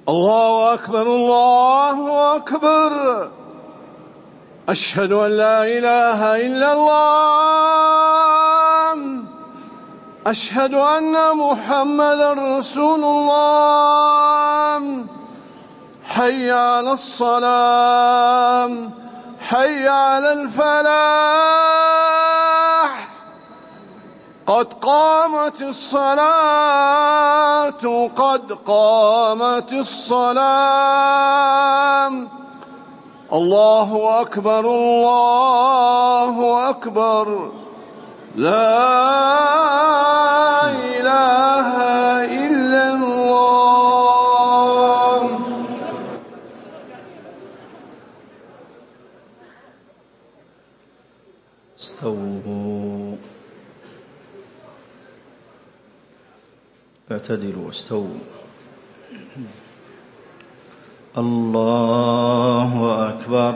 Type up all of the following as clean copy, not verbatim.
الله أكبر الله أكبر. أشهد أن لا إله إلا الله. أشهد أن محمدا رسول الله. حي على الصلاة، حي على الفلاح، قد قامت الصلاة، قد قامت الصلاة. الله أكبر الله أكبر. لا إله إلا الله. استووا، اعتدلوا، استووا. الله أكبر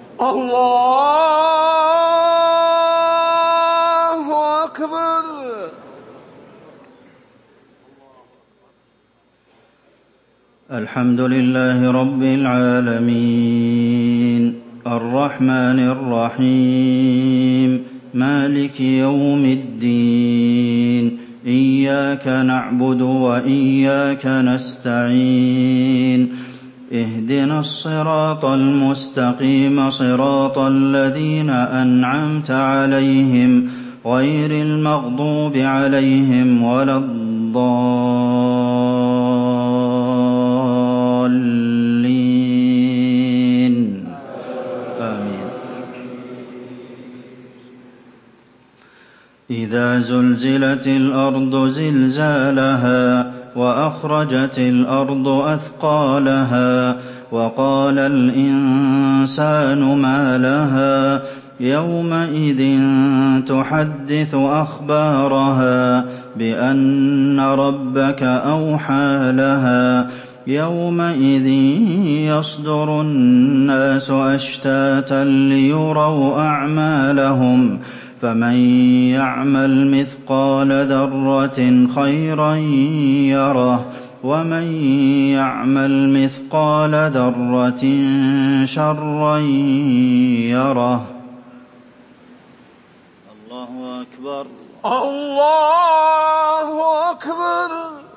الله أكبر. الحمد لله رب العالمين، الرحمن الرحيم، مالك يوم الدين. إياك نعبد وإياك نستعين. اهدنا الصراط المستقيم، صراط الذين أنعمت عليهم، غير المغضوب عليهم ولا الضالين. آمين. إذا زلزلت الأرض زلزالها، وأخرجت الأرض أثقالها، وقال الإنسان ما لها، يومئذ تحدث أخبارها بأن ربك أوحى لها. يومئذ يصدر الناس أشتاتا ليروا أعمالهم، فمن يعمل مثقال ذرة خيرا يره، ومن يعمل مثقال ذرة شرا يره. الله أكبر الله أكبر.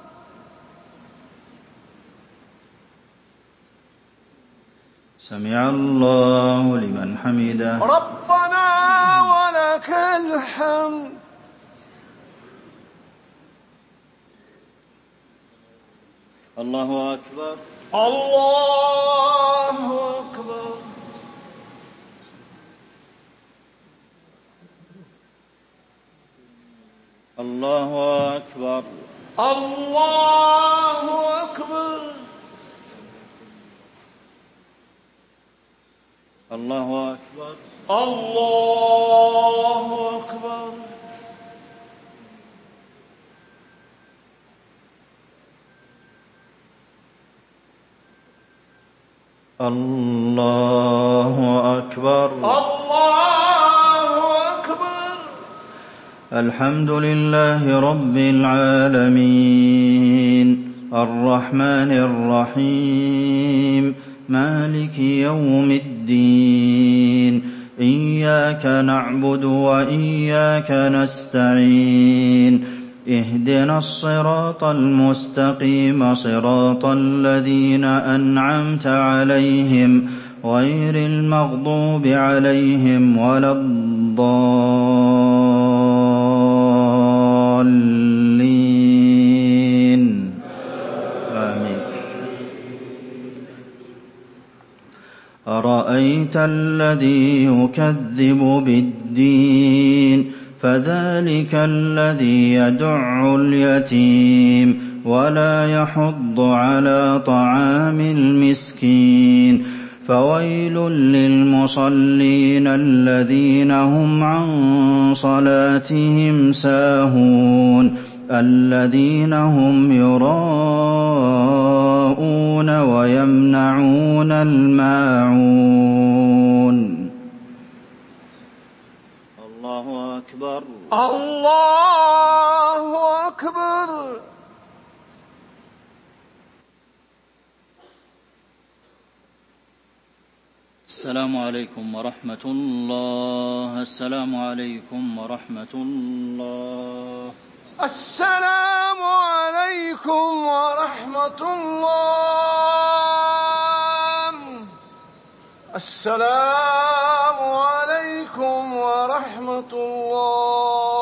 سمع الله لمن حمده. ربنا ولك الحمد. الله أكبر الله أكبر. الله أكبر الله أكبر. الله أكبر الله أكبر. الله أكبر الله أكبر. الحمد لله رب العالمين، الرحمن الرحيم، مالك يوم الدين. إياك نعبد وإياك نستعين. اهدنا الصراط المستقيم، صراط الذين أنعمت عليهم، غير المغضوب عليهم ولا الضالين. آمين. أرأيت الذي يكذب بالدين، فذلك الذي يدع اليتيم ولا يحض على طعام المسكين. فويل للمصلين الذين هم عن صلاتهم ساهون، الذين هم يراءون ويمنعون الماعون. الله أكبر الله أكبر. السلام عليكم ورحمة الله. السلام عليكم ورحمة الله. السلام عليكم ورحمة الله. السلام عليكم ورحمة الله.